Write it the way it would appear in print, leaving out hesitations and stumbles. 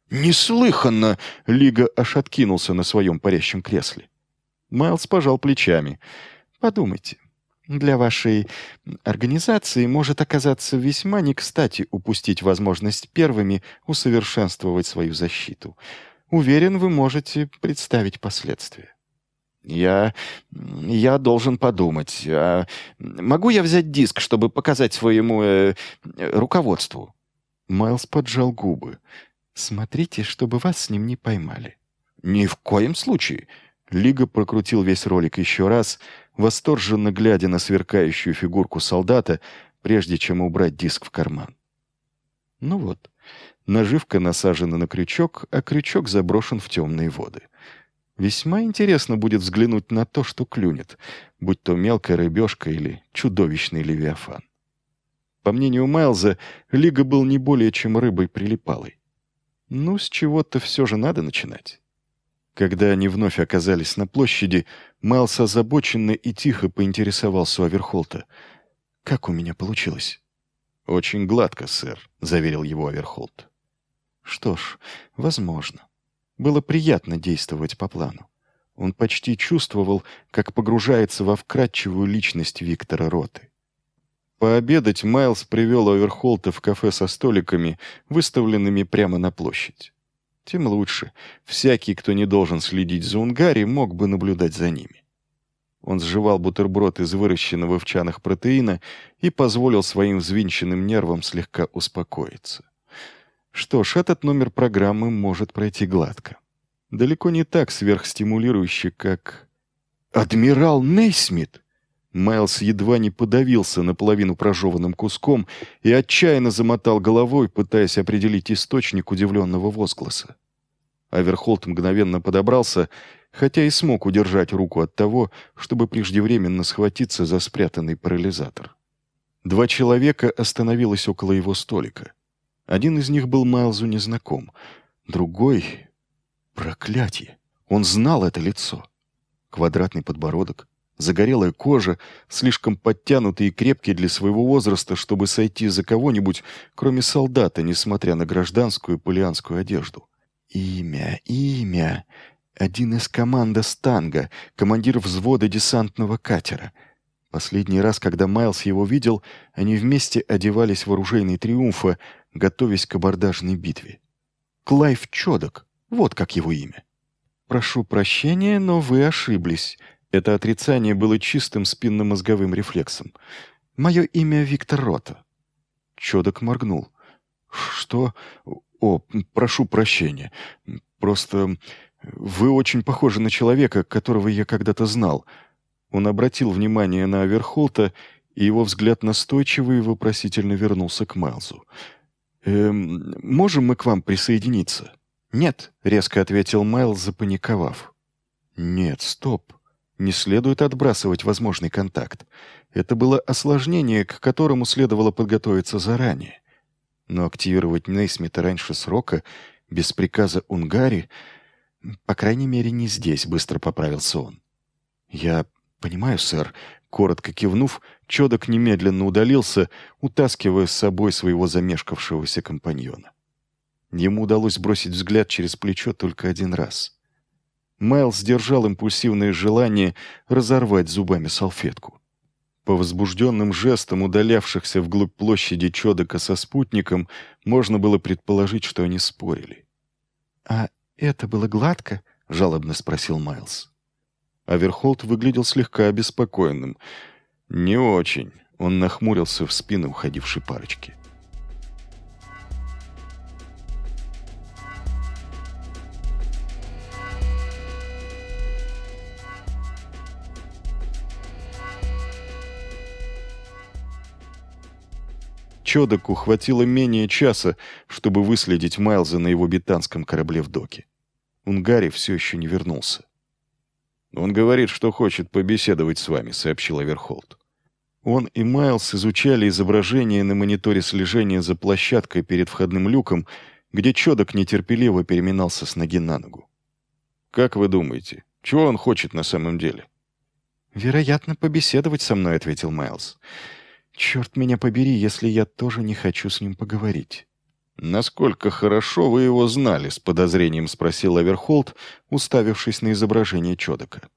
«Неслыханно!» — Лига аж откинулся на своем парящем кресле. Майлз пожал плечами. «Подумайте. Для вашей организации может оказаться весьма не кстати упустить возможность первыми усовершенствовать свою защиту. Уверен, вы можете представить последствия». «Я должен подумать. Могу я взять диск, чтобы показать своему руководству?» Майлз поджал губы. «Смотрите, чтобы вас с ним не поймали». «Ни в коем случае!» Лига прокрутил весь ролик еще раз, восторженно глядя на сверкающую фигурку солдата, прежде чем убрать диск в карман. Ну вот, наживка насажена на крючок, а крючок заброшен в темные воды. Весьма интересно будет взглянуть на то, что клюнет, будь то мелкая рыбешка или чудовищный левиафан. По мнению Майлза, Лига был не более чем рыбой-прилипалой. Ну, с чего-то все же надо начинать. Когда они вновь оказались на площади, Майлз озабоченно и тихо поинтересовался у Аверхолта. «Как у меня получилось?» «Очень гладко, сэр», — заверил его Аверхолт. Что ж, возможно. Было приятно действовать по плану. Он почти чувствовал, как погружается во вкрадчивую личность Виктора Роты. Пообедать Майлз привел Аверхолта в кафе со столиками, выставленными прямо на площадь. Тем лучше. Всякий, кто не должен следить за Унгари, мог бы наблюдать за ними. Он сживал бутерброд из выращенного в чанах протеина и позволил своим взвинченным нервам слегка успокоиться. Что ж, этот номер программы может пройти гладко. Далеко не так сверхстимулирующе, как... «Адмирал Нейсмит!» Майлз едва не подавился наполовину прожеванным куском и отчаянно замотал головой, пытаясь определить источник удивленного возгласа. Аверхолт мгновенно подобрался, хотя и смог удержать руку от того, чтобы преждевременно схватиться за спрятанный парализатор. 2 человека остановилось около его столика. Один из них был Майлзу незнаком, другой... Проклятье! Он знал это лицо. Квадратный подбородок, загорелая кожа, слишком подтянутый и крепкий для своего возраста, чтобы сойти за кого-нибудь, кроме солдата, несмотря на гражданскую полианскую одежду. Имя. Один из команда «Станга», командир взвода десантного катера. Последний раз, когда Майлз его видел, они вместе одевались в оружейный триумфа, готовясь к абордажной битве. Клайв Чодок, вот как его имя. «Прошу прощения, но вы ошиблись». Это отрицание было чистым спинномозговым рефлексом. «Мое имя Виктор Рота». Чодок моргнул. «Что? О, прошу прощения. Просто вы очень похожи на человека, которого я когда-то знал». Он обратил внимание на Аверхолта, и его взгляд настойчиво и вопросительно вернулся к Майлзу. «Можем мы к вам присоединиться?» «Нет», — резко ответил Майлз, запаниковав. «Нет, стоп. Не следует отбрасывать возможный контакт. Это было осложнение, к которому следовало подготовиться заранее. Но активировать Нейсмита раньше срока, без приказа Унгари, по крайней мере, не здесь», — быстро поправился он. «Я понимаю, сэр». Коротко кивнув, Чодок немедленно удалился, утаскивая с собой своего замешкавшегося компаньона. Ему удалось бросить взгляд через плечо только один раз. Майлз сдержал импульсивное желание разорвать зубами салфетку. По возбужденным жестам удалявшихся вглубь площади Чодока со спутником можно было предположить, что они спорили. «А это было гладко?» — жалобно спросил Майлз. Аверхолт выглядел слегка обеспокоенным. «Не очень». Он нахмурился в спину уходившей парочки. Чодоку хватило менее часа, чтобы выследить Майлза на его бетанском корабле в доке. Унгари все еще не вернулся. «Он говорит, что хочет побеседовать с вами», — сообщил Аверхолт. Он и Майлз изучали изображение на мониторе слежения за площадкой перед входным люком, где Чодок нетерпеливо переминался с ноги на ногу. «Как вы думаете, чего он хочет на самом деле?» «Вероятно, побеседовать со мной», — ответил Майлз. «Черт меня побери, если я тоже не хочу с ним поговорить». «Насколько хорошо вы его знали?» — с подозрением спросил Эверхолд, уставившись на изображение Чодака.